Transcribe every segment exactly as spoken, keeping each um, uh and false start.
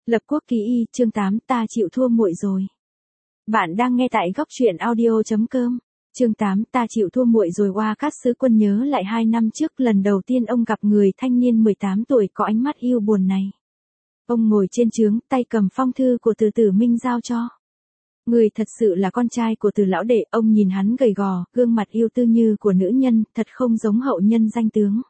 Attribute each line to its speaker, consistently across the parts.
Speaker 1: Lập quốc ký y, chương tám, ta chịu thua muội rồi. Bạn đang nghe tại góc truyện audio chấm com. Chương tám, ta chịu thua muội rồi. Oa Cát sứ quân nhớ lại hai năm trước lần đầu tiên ông gặp người thanh niên mười tám tuổi có ánh mắt yêu buồn này. Ông ngồi trên trướng, tay cầm phong thư của Từ Tử Minh giao cho. Người thật sự là con trai của Từ lão đệ. Ông nhìn hắn gầy gò, gương mặt yêu tư như của nữ nhân, thật không giống hậu nhân danh tướng.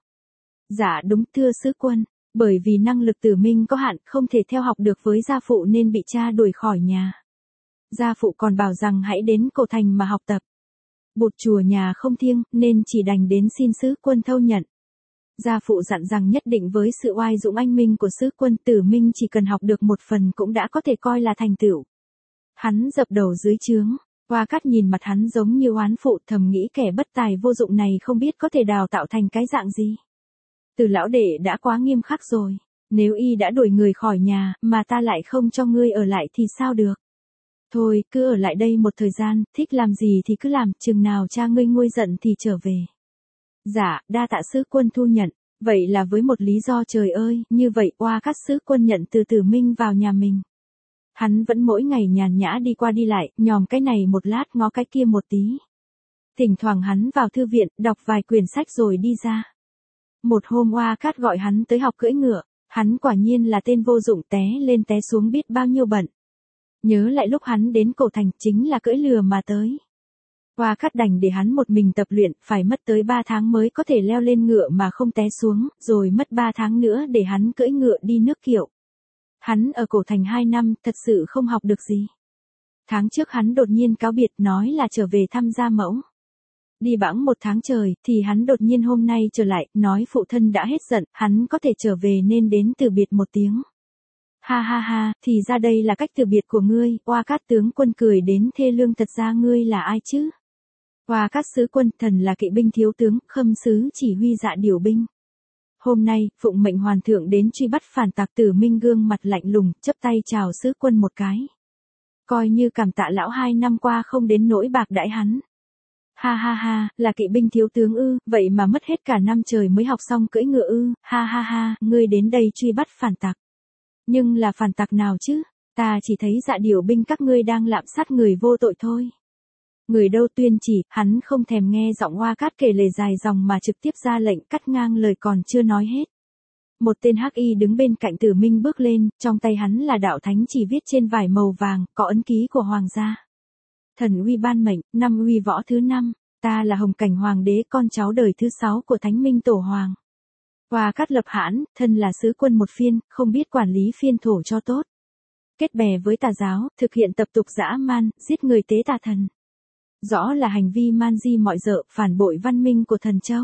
Speaker 1: Dạ đúng, thưa sứ quân. Bởi vì năng lực Tử Minh có hạn, không thể theo học được với gia phụ nên bị cha đuổi khỏi nhà. Gia phụ còn bảo rằng hãy đến cổ thành mà học tập. Bụt chùa nhà không thiêng, nên chỉ đành đến xin sứ quân thâu nhận. Gia phụ dặn rằng nhất định với sự oai dũng anh minh của sứ quân, Tử Minh chỉ cần học được một phần cũng đã có thể coi là thành tựu. Hắn dập đầu dưới trướng, Oa Cát nhìn mặt hắn giống như oán phụ, thầm nghĩ kẻ bất tài vô dụng này không biết có thể đào tạo thành cái dạng gì. Từ lão đệ đã quá nghiêm khắc rồi, nếu y đã đuổi người khỏi nhà, mà ta lại không cho ngươi ở lại thì sao được. Thôi, cứ ở lại đây một thời gian, thích làm gì thì cứ làm, chừng nào cha ngươi nguôi giận thì trở về. Dạ, đa tạ sứ quân thu nhận, vậy là với một lý do. Trời ơi, như vậy Oa Cát sứ quân nhận Từ Tử Minh vào nhà mình. Hắn vẫn mỗi ngày nhàn nhã đi qua đi lại, nhòm cái này một lát ngó cái kia một tí. Thỉnh thoảng hắn vào thư viện, đọc vài quyển sách rồi đi ra. Một hôm Oa Cát gọi hắn tới học cưỡi ngựa, hắn quả nhiên là tên vô dụng, té lên té xuống biết bao nhiêu bận. Nhớ lại lúc hắn đến cổ thành chính là cưỡi lừa mà tới. Oa Cát đành để hắn một mình tập luyện, phải mất tới ba tháng mới có thể leo lên ngựa mà không té xuống, rồi mất ba tháng nữa để hắn cưỡi ngựa đi nước Kiệu. Hắn ở cổ thành hai năm, thật sự không học được gì. Tháng trước hắn đột nhiên cáo biệt nói là trở về thăm gia mẫu. Đi bẵng một tháng trời, thì hắn đột nhiên hôm nay trở lại, nói phụ thân đã hết giận, hắn có thể trở về nên đến từ biệt một tiếng. Ha ha ha, thì ra đây là cách từ biệt của ngươi. Oa Cát tướng quân cười đến thê lương. Thật ra ngươi là ai chứ? Oa Cát sứ quân, thần là kỵ binh thiếu tướng, Khâm sứ chỉ huy dạ điều binh. Hôm nay, phụng mệnh hoàng thượng đến truy bắt phản tặc. Tử Minh gương mặt lạnh lùng, chắp tay chào sứ quân một cái. Coi như cảm tạ lão hai năm qua không đến nỗi bạc đãi hắn. Ha ha ha, là kỵ binh thiếu tướng ư, vậy mà mất hết cả năm trời mới học xong cưỡi ngựa ư. Ha ha ha, ngươi đến đây truy bắt phản tặc. Nhưng là phản tặc nào chứ? Ta chỉ thấy dạ điều binh các ngươi đang lạm sát người vô tội thôi. Người đâu tuyên chỉ, hắn không thèm nghe giọng Oa Cát kể lể dài dòng mà trực tiếp ra lệnh cắt ngang lời còn chưa nói hết. Một tên hắc y đứng bên cạnh Tử Minh bước lên, trong tay hắn là đạo thánh chỉ viết trên vải màu vàng, có ấn ký của hoàng gia. Thần uy ban mệnh, năm uy võ thứ năm, ta là Hồng Cảnh Hoàng đế, con cháu đời thứ sáu của Thánh Minh Tổ Hoàng. Oa Cát lập hãn, thân là sứ quân một phiên, không biết quản lý phiên thổ cho tốt. Kết bè với tà giáo, thực hiện tập tục dã man, giết người tế tà thần. Rõ là hành vi man di mọi dợ, phản bội văn minh của thần châu.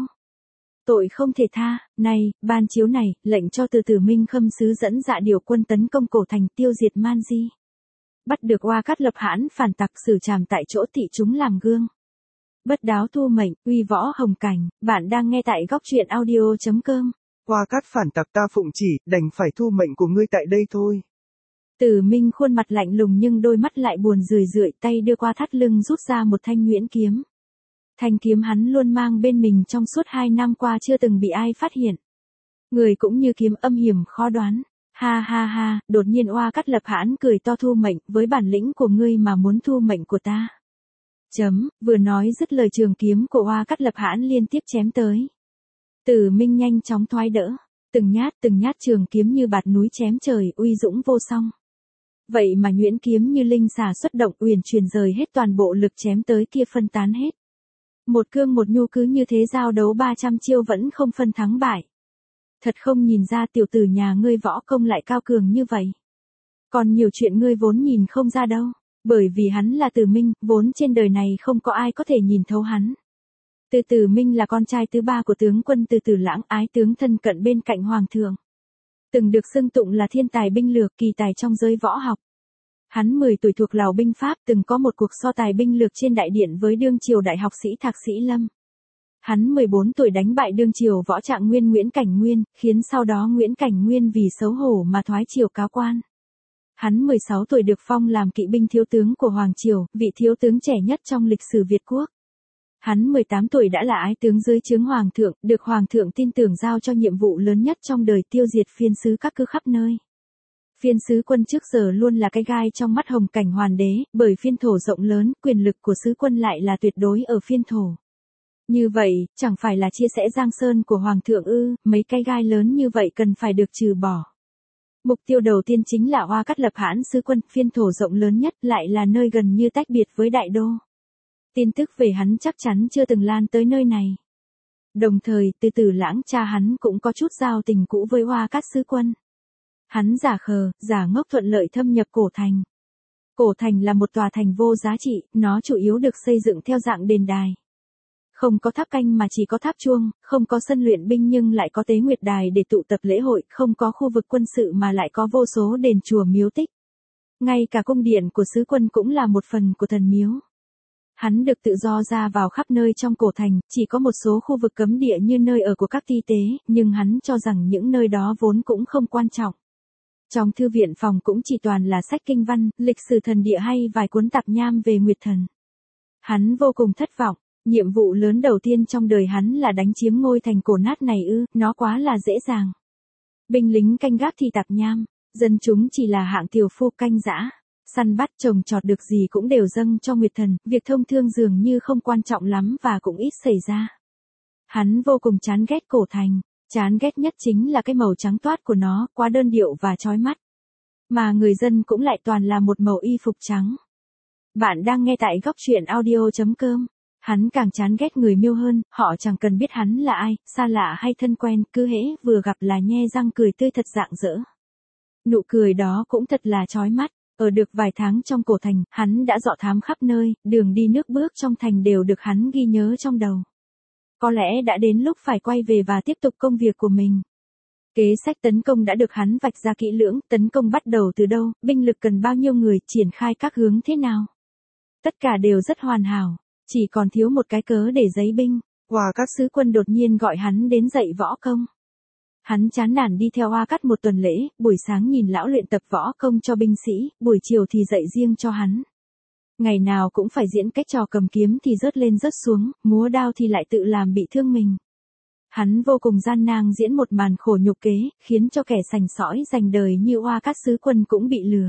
Speaker 1: Tội không thể tha. Này, ban chiếu này, lệnh cho Từ Tử Minh Khâm sứ dẫn dạ điều quân tấn công cổ thành, tiêu diệt man di. Bắt được Oa Cát lập hãn phản tặc, xử trảm tại chỗ, thị chúng làm gương. Bất đáo thu mệnh, uy võ Hồng Cảnh. Bạn đang nghe tại góc truyện audio chấm com.
Speaker 2: Oa Cát phản tặc ta phụng chỉ, đành phải thu mệnh của ngươi tại đây thôi.
Speaker 1: Tử Minh khuôn mặt lạnh lùng nhưng đôi mắt lại buồn rười rượi, tay đưa qua thắt lưng rút ra một thanh nhuyễn kiếm. Thanh kiếm hắn luôn mang bên mình trong suốt hai năm qua chưa từng bị ai phát hiện. Người cũng như kiếm, âm hiểm khó đoán. Ha ha ha, đột nhiên Oa Cát lập hãn cười to. Thu mệnh, với bản lĩnh của ngươi mà muốn thu mệnh của ta. Chấm, vừa nói dứt lời trường kiếm của Oa Cát lập hãn liên tiếp chém tới. Tử Minh nhanh chóng thoái đỡ, từng nhát từng nhát trường kiếm như bạt núi chém trời, uy dũng vô song. Vậy mà nhuyễn kiếm như linh xà xuất động, uyển chuyển rời hết toàn bộ lực chém tới kia phân tán hết. Một cương một nhu cứ như thế giao đấu ba trăm chiêu vẫn không phân thắng bại. Thật không nhìn ra tiểu tử nhà ngươi võ công lại cao cường như vậy. Còn nhiều chuyện ngươi vốn nhìn không ra đâu, bởi vì hắn là Tử Minh, vốn trên đời này không có ai có thể nhìn thấu hắn. Từ Tử Minh là con trai thứ ba của tướng quân Từ Tử Lãng, ái tướng thân cận bên cạnh hoàng thượng. Từng được xưng tụng là thiên tài binh lược, kỳ tài trong giới võ học. Hắn mười tuổi thuộc lào binh pháp, từng có một cuộc so tài binh lược trên đại điện với đương triều đại học sĩ Thạc Sĩ Lâm. Hắn mười bốn tuổi đánh bại đương triều võ trạng nguyên Nguyễn Cảnh Nguyên, khiến sau đó Nguyễn Cảnh Nguyên vì xấu hổ mà thoái triều cáo quan. Hắn mười sáu tuổi được phong làm kỵ binh thiếu tướng của Hoàng Triều, vị thiếu tướng trẻ nhất trong lịch sử Việt Quốc. Hắn mười tám tuổi đã là ái tướng dưới trướng Hoàng thượng, được Hoàng thượng tin tưởng giao cho nhiệm vụ lớn nhất trong đời, tiêu diệt phiên sứ các cứ khắp nơi. Phiên sứ quân trước giờ luôn là cái gai trong mắt Hồng Cảnh Hoàn đế, bởi phiên thổ rộng lớn, quyền lực của sứ quân lại là tuyệt đối ở phiên thổ. Như vậy, chẳng phải là chia sẻ giang sơn của Hoàng thượng ư, mấy cái gai lớn như vậy cần phải được trừ bỏ. Mục tiêu đầu tiên chính là Oa Cát lập Hãn sứ quân, phiên thổ rộng lớn nhất lại là nơi gần như tách biệt với đại đô. Tin tức về hắn chắc chắn chưa từng lan tới nơi này. Đồng thời, từ Tử Lãng cha hắn cũng có chút giao tình cũ với Oa Cát sứ quân. Hắn giả khờ, giả ngốc thuận lợi thâm nhập cổ thành. Cổ thành là một tòa thành vô giá trị, nó chủ yếu được xây dựng theo dạng đền đài. Không có tháp canh mà chỉ có tháp chuông, không có sân luyện binh nhưng lại có tế nguyệt đài để tụ tập lễ hội, không có khu vực quân sự mà lại có vô số đền chùa miếu tích. Ngay cả cung điện của sứ quân cũng là một phần của thần miếu. Hắn được tự do ra vào khắp nơi trong cổ thành, chỉ có một số khu vực cấm địa như nơi ở của các ti tế, nhưng hắn cho rằng những nơi đó vốn cũng không quan trọng. Trong thư viện phòng cũng chỉ toàn là sách kinh văn, lịch sử thần địa hay vài cuốn tạp nham về Nguyệt Thần. Hắn vô cùng thất vọng, nhiệm vụ lớn đầu tiên trong đời hắn là đánh chiếm ngôi thành cổ nát này ư, nó quá là dễ dàng. Binh lính canh gác thì tạp nham, dân chúng chỉ là hạng tiểu phu canh dã, săn bắt trồng trọt được gì cũng đều dâng cho Nguyệt Thần, việc thông thương dường như không quan trọng lắm và cũng ít xảy ra. Hắn vô cùng chán ghét cổ thành. Chán ghét nhất chính là cái màu trắng toát của nó, quá đơn điệu và chói mắt. Mà người dân cũng lại toàn là một màu y phục trắng. Bạn đang nghe tại góc truyện audio chấm com. Hắn càng chán ghét người Miêu hơn, họ chẳng cần biết hắn là ai, xa lạ hay thân quen, cứ hễ vừa gặp là nhe răng cười tươi thật rạng rỡ. Nụ cười đó cũng thật là chói mắt. Ở được vài tháng trong cổ thành, hắn đã dọ thám khắp nơi, đường đi nước bước trong thành đều được hắn ghi nhớ trong đầu. Có lẽ đã đến lúc phải quay về và tiếp tục công việc của mình. Kế sách tấn công đã được hắn vạch ra kỹ lưỡng, tấn công bắt đầu từ đâu, binh lực cần bao nhiêu người, triển khai các hướng thế nào. Tất cả đều rất hoàn hảo, chỉ còn thiếu một cái cớ để giấy binh.
Speaker 2: Oa Cát
Speaker 1: sứ quân đột nhiên gọi hắn đến dạy võ công. Hắn chán nản đi theo Oa Cát một tuần lễ, buổi sáng nhìn lão luyện tập võ công cho binh sĩ, buổi chiều thì dạy riêng cho hắn. Ngày nào cũng phải diễn cách trò cầm kiếm thì rớt lên rớt xuống, múa đao thì lại tự làm bị thương mình. Hắn vô cùng gian nan diễn một màn khổ nhục kế, khiến cho kẻ sành sỏi dành đời như Oa Cát sứ quân cũng bị lừa.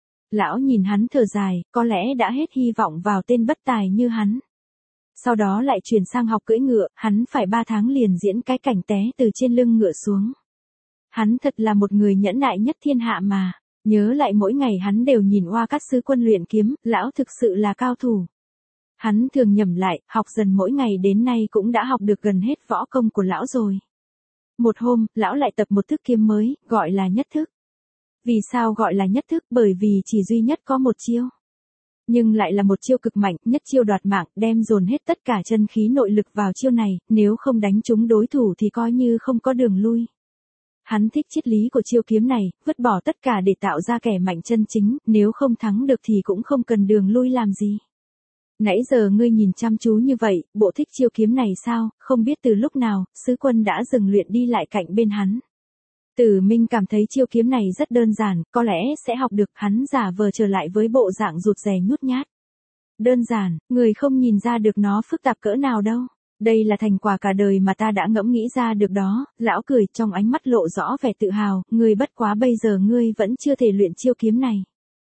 Speaker 1: Lão nhìn hắn thở dài, có lẽ đã hết hy vọng vào tên bất tài như hắn. Sau đó lại chuyển sang học cưỡi ngựa, hắn phải ba tháng liền diễn cái cảnh té từ trên lưng ngựa xuống. Hắn thật là một người nhẫn nại nhất thiên hạ mà. Nhớ lại mỗi ngày hắn đều nhìn Oa Cát sứ quân luyện kiếm, lão thực sự là cao thủ. Hắn thường nhẩm lại, học dần mỗi ngày đến nay cũng đã học được gần hết võ công của lão rồi. Một hôm, lão lại tập một thức kiếm mới, gọi là nhất thức. Vì sao gọi là nhất thức? Bởi vì chỉ duy nhất có một chiêu. Nhưng lại là một chiêu cực mạnh, nhất chiêu đoạt mạng, đem dồn hết tất cả chân khí nội lực vào chiêu này, nếu không đánh trúng đối thủ thì coi như không có đường lui. Hắn thích triết lý của chiêu kiếm này, vứt bỏ tất cả để tạo ra kẻ mạnh chân chính, nếu không thắng được thì cũng không cần đường lui làm gì. Nãy giờ ngươi nhìn chăm chú như vậy, bộ thích chiêu kiếm này sao, không biết từ lúc nào, sứ quân đã dừng luyện đi lại cạnh bên hắn. Tử Minh cảm thấy chiêu kiếm này rất đơn giản, có lẽ sẽ học được, hắn giả vờ trở lại với bộ dạng rụt rè nhút nhát. Đơn giản, người không nhìn ra được nó phức tạp cỡ nào đâu. Đây là thành quả cả đời mà ta đã ngẫm nghĩ ra được đó, lão cười trong ánh mắt lộ rõ vẻ tự hào, ngươi bất quá bây giờ ngươi vẫn chưa thể luyện chiêu kiếm này.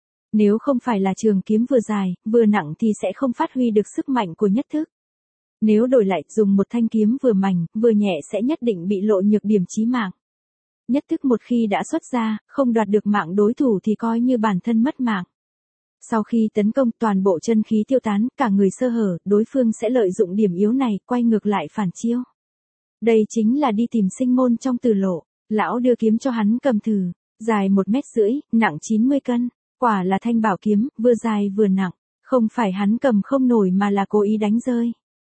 Speaker 1: Nếu không phải là trường kiếm vừa dài, vừa nặng thì sẽ không phát huy được sức mạnh của nhất thức. Nếu đổi lại dùng một thanh kiếm vừa mảnh, vừa nhẹ sẽ nhất định bị lộ nhược điểm chí mạng. Nhất thức một khi đã xuất ra, không đoạt được mạng đối thủ thì coi như bản thân mất mạng. Sau khi tấn công toàn bộ chân khí tiêu tán, cả người sơ hở, đối phương sẽ lợi dụng điểm yếu này, quay ngược lại phản chiêu. Đây chính là đi tìm sinh môn trong tử lộ. Lão đưa kiếm cho hắn cầm thử, dài một mét rưỡi, nặng chín mươi cân. Quả là thanh bảo kiếm, vừa dài vừa nặng. Không phải hắn cầm không nổi mà là cố ý đánh rơi.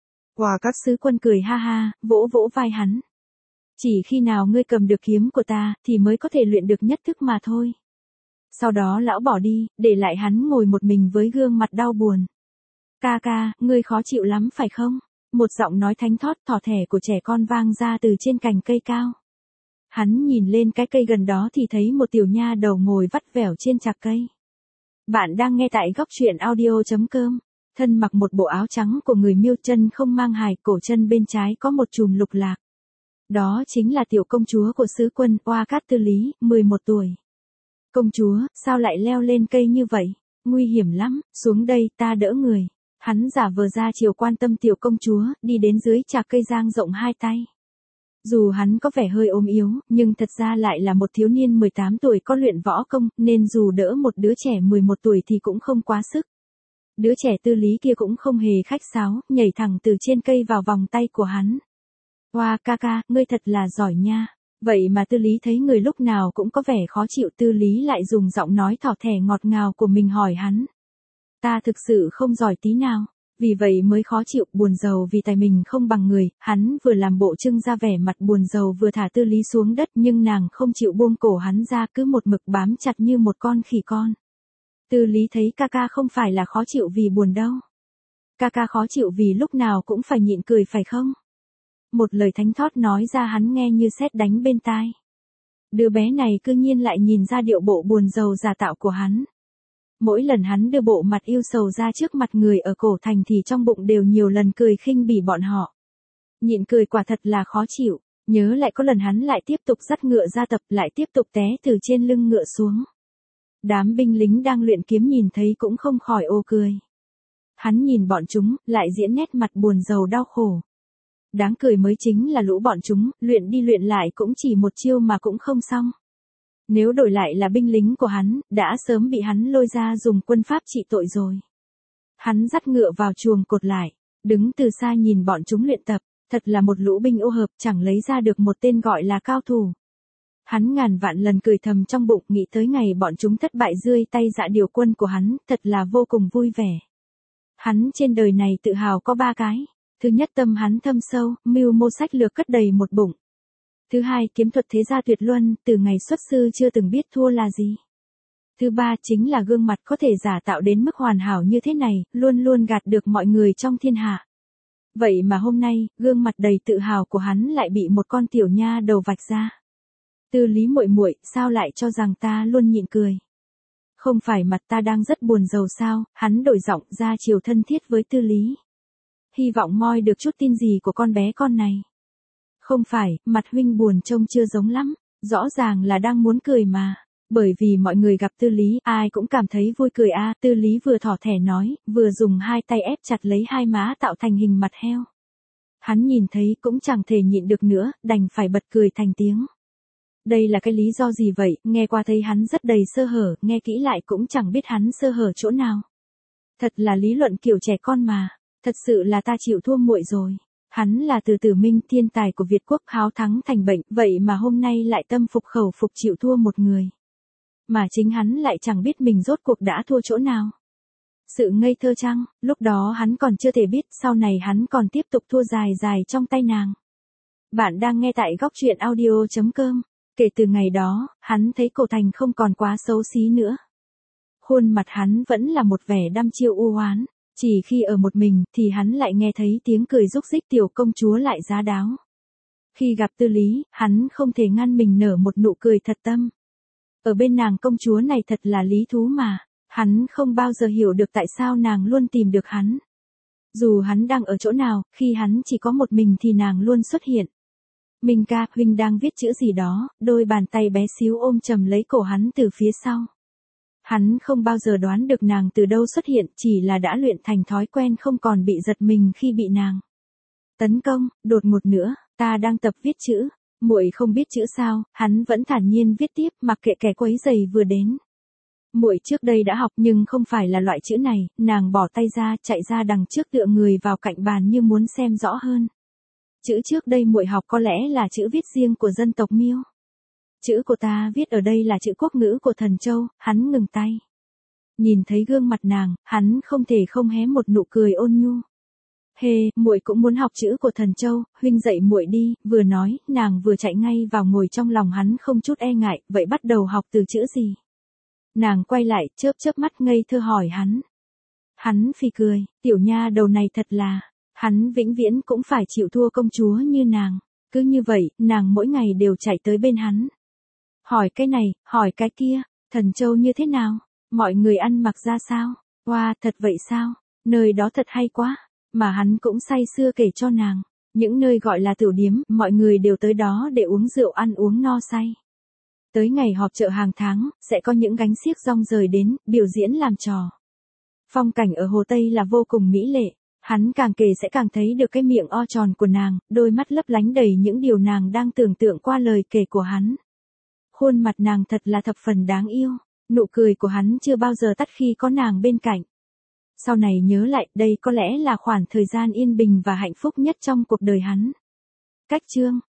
Speaker 2: Oa Cát
Speaker 1: sứ quân cười ha ha, vỗ vỗ vai hắn. Chỉ khi nào ngươi cầm được kiếm của ta, thì mới có thể luyện được nhất thức mà thôi. Sau đó lão bỏ đi, để lại hắn ngồi một mình với gương mặt đau buồn. Ca ca, ngươi khó chịu lắm phải không? Một giọng nói thánh thót thỏ thẻ của trẻ con vang ra từ trên cành cây cao. Hắn nhìn lên cái cây gần đó thì thấy một tiểu nha đầu ngồi vắt vẻo trên chạc cây. Bạn đang nghe tại góc truyện audio chấm com. Thân mặc một bộ áo trắng của người Miêu, chân không mang hài, cổ chân bên trái có một chùm lục lạc. Đó chính là tiểu công chúa của sứ quân Oa Cát Tư Lý, mười một tuổi. Công chúa, sao lại leo lên cây như vậy? Nguy hiểm lắm, xuống đây, ta đỡ người. Hắn giả vờ ra chiều quan tâm tiểu công chúa, đi đến dưới chạc cây dang rộng hai tay. Dù hắn có vẻ hơi ốm yếu, nhưng thật ra lại là một thiếu niên mười tám tuổi có luyện võ công, nên dù đỡ một đứa trẻ mười một tuổi thì cũng không quá sức. Đứa trẻ Tư Lý kia cũng không hề khách sáo, nhảy thẳng từ trên cây vào vòng tay của hắn. Hoa ca ca, ngươi thật là giỏi nha. Vậy mà Tư Lý thấy người lúc nào cũng có vẻ khó chịu, Tư Lý lại dùng giọng nói thỏ thẻ ngọt ngào của mình hỏi hắn. Ta thực sự không giỏi tí nào, vì vậy mới khó chịu, buồn rầu vì tài mình không bằng người. Hắn vừa làm bộ trưng ra vẻ mặt buồn rầu vừa thả Tư Lý xuống đất, nhưng nàng không chịu buông cổ hắn ra, cứ một mực bám chặt như một con khỉ con. Tư Lý thấy ca ca không phải là khó chịu vì buồn đâu. Ca ca khó chịu vì lúc nào cũng phải nhịn cười phải không? Một lời thánh thót nói ra hắn nghe như sét đánh bên tai. Đứa bé này cư nhiên lại nhìn ra điệu bộ buồn rầu giả tạo của hắn. Mỗi lần hắn đưa bộ mặt yêu sầu ra trước mặt người ở cổ thành thì trong bụng đều nhiều lần cười khinh bỉ bọn họ. Nhịn cười quả thật là khó chịu, nhớ lại có lần hắn lại tiếp tục dắt ngựa ra tập, lại tiếp tục té từ trên lưng ngựa xuống. Đám binh lính đang luyện kiếm nhìn thấy cũng không khỏi ồ cười. Hắn nhìn bọn chúng, lại diễn nét mặt buồn rầu đau khổ. Đáng cười mới chính là lũ bọn chúng, luyện đi luyện lại cũng chỉ một chiêu mà cũng không xong. Nếu đổi lại là binh lính của hắn, đã sớm bị hắn lôi ra dùng quân pháp trị tội rồi. Hắn dắt ngựa vào chuồng cột lại, đứng từ xa nhìn bọn chúng luyện tập, thật là một lũ binh ô hợp, chẳng lấy ra được một tên gọi là cao thủ. Hắn ngàn vạn lần cười thầm trong bụng, nghĩ tới ngày bọn chúng thất bại rơi tay dạ điều quân của hắn, thật là vô cùng vui vẻ. Hắn trên đời này tự hào có ba cái. Thứ nhất, tâm hắn thâm sâu, mưu mô sách lược cất đầy một bụng. Thứ hai, kiếm thuật thế gia tuyệt luân, từ ngày xuất sư chưa từng biết thua là gì. Thứ ba, chính là gương mặt có thể giả tạo đến mức hoàn hảo như thế này, luôn luôn gạt được mọi người trong thiên hạ. Vậy mà hôm nay, gương mặt đầy tự hào của hắn lại bị một con tiểu nha đầu vạch ra. Tư Lý muội muội, sao lại cho rằng ta luôn nhịn cười? Không phải mặt ta đang rất buồn rầu sao? Hắn đổi giọng ra chiều thân thiết với Tư Lý. Hy vọng moi được chút tin gì của con bé con này. Không phải, mặt huynh buồn trông chưa giống lắm, rõ ràng là đang muốn cười mà. Bởi vì mọi người gặp Tư Lý, ai cũng cảm thấy vui cười a. À, Tư Lý vừa thỏ thẻ nói, vừa dùng hai tay ép chặt lấy hai má tạo thành hình mặt heo. Hắn nhìn thấy cũng chẳng thể nhịn được nữa, đành phải bật cười thành tiếng. Đây là cái lý do gì vậy? Nghe qua thấy hắn rất đầy sơ hở, nghe kỹ lại cũng chẳng biết hắn sơ hở chỗ nào. Thật là lý luận kiểu trẻ con mà. Thật sự là ta chịu thua muội rồi. Hắn là Từ Tử Minh, thiên tài của Việt quốc, háo thắng thành bệnh, vậy mà hôm nay lại tâm phục khẩu phục chịu thua một người. Mà chính hắn lại chẳng biết mình rốt cuộc đã thua chỗ nào. Sự ngây thơ chăng, lúc đó hắn còn chưa thể biết, sau này hắn còn tiếp tục thua dài dài trong tay nàng. Bạn đang nghe tại góc truyện audio chấm com. Kể từ ngày đó, hắn thấy cổ thành không còn quá xấu xí nữa. Khuôn mặt hắn vẫn là một vẻ đăm chiêu u oán. Chỉ khi ở một mình thì hắn lại nghe thấy tiếng cười rúc rích, tiểu công chúa lại giá đáo. Khi gặp Tư Lý, hắn không thể ngăn mình nở một nụ cười thật tâm. Ở bên nàng công chúa này thật là lý thú mà, hắn không bao giờ hiểu được tại sao nàng luôn tìm được hắn. Dù hắn đang ở chỗ nào, khi hắn chỉ có một mình thì nàng luôn xuất hiện. Minh ca, huynh đang viết chữ gì đó, đôi bàn tay bé xíu ôm chầm lấy cổ hắn từ phía sau. Hắn không bao giờ đoán được nàng từ đâu xuất hiện, chỉ là đã luyện thành thói quen không còn bị giật mình khi bị nàng tấn công. Đột ngột nữa, ta đang tập viết chữ, muội không biết chữ sao? Hắn vẫn thản nhiên viết tiếp, mặc kệ kẻ quấy rầy vừa đến. Muội trước đây đã học nhưng không phải là loại chữ này. Nàng bỏ tay ra, chạy ra đằng trước tựa người vào cạnh bàn như muốn xem rõ hơn. Chữ trước đây muội học có lẽ là chữ viết riêng của dân tộc Miêu. Chữ của ta viết ở đây là chữ quốc ngữ của Thần Châu. Hắn ngừng tay. Nhìn thấy gương mặt nàng, hắn không thể không hé một nụ cười ôn nhu. Hê, muội cũng muốn học chữ của Thần Châu, huynh dạy muội đi. Vừa nói, nàng vừa chạy ngay vào ngồi trong lòng hắn không chút e ngại, vậy bắt đầu học từ chữ gì? Nàng quay lại, chớp chớp mắt ngây thơ hỏi hắn. Hắn phì cười, tiểu nha đầu này thật là, hắn vĩnh viễn cũng phải chịu thua công chúa như nàng. Cứ như vậy, nàng mỗi ngày đều chạy tới bên hắn. Hỏi cái này, hỏi cái kia, Thần Châu như thế nào? Mọi người ăn mặc ra sao? Wow, thật vậy sao? Nơi đó thật hay quá. Mà hắn cũng say sưa kể cho nàng. Những nơi gọi là tiểu điếm, mọi người đều tới đó để uống rượu ăn uống no say. Tới ngày họp chợ hàng tháng, sẽ có những gánh xiếc rong rời đến, biểu diễn làm trò. Phong cảnh ở Hồ Tây là vô cùng mỹ lệ, hắn càng kể sẽ càng thấy được cái miệng o tròn của nàng, đôi mắt lấp lánh đầy những điều nàng đang tưởng tượng qua lời kể của hắn. Khuôn mặt nàng thật là thập phần đáng yêu, nụ cười của hắn chưa bao giờ tắt khi có nàng bên cạnh. Sau này nhớ lại, đây có lẽ là khoảng thời gian yên bình và hạnh phúc nhất trong cuộc đời hắn. Cách chương